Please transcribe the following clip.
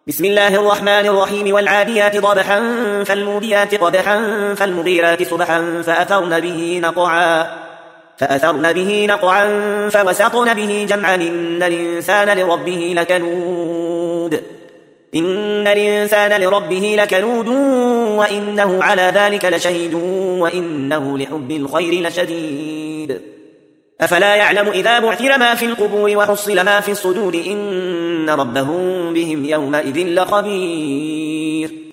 بسم الله الرحمن الرحيم والعاديات ضبحا فالموريات قدحا فالمغيرات صبحا فأثرن به نقعا فوسطن به جمعا إن الإنسان لربه لكنود وإنه على ذلك لشهيد وإنه لحب الخير لشديد أفلا يعلم إذا بعثر ما في القبور وحصل ما في الصدور إن ربهم بهم يومئذ لخبير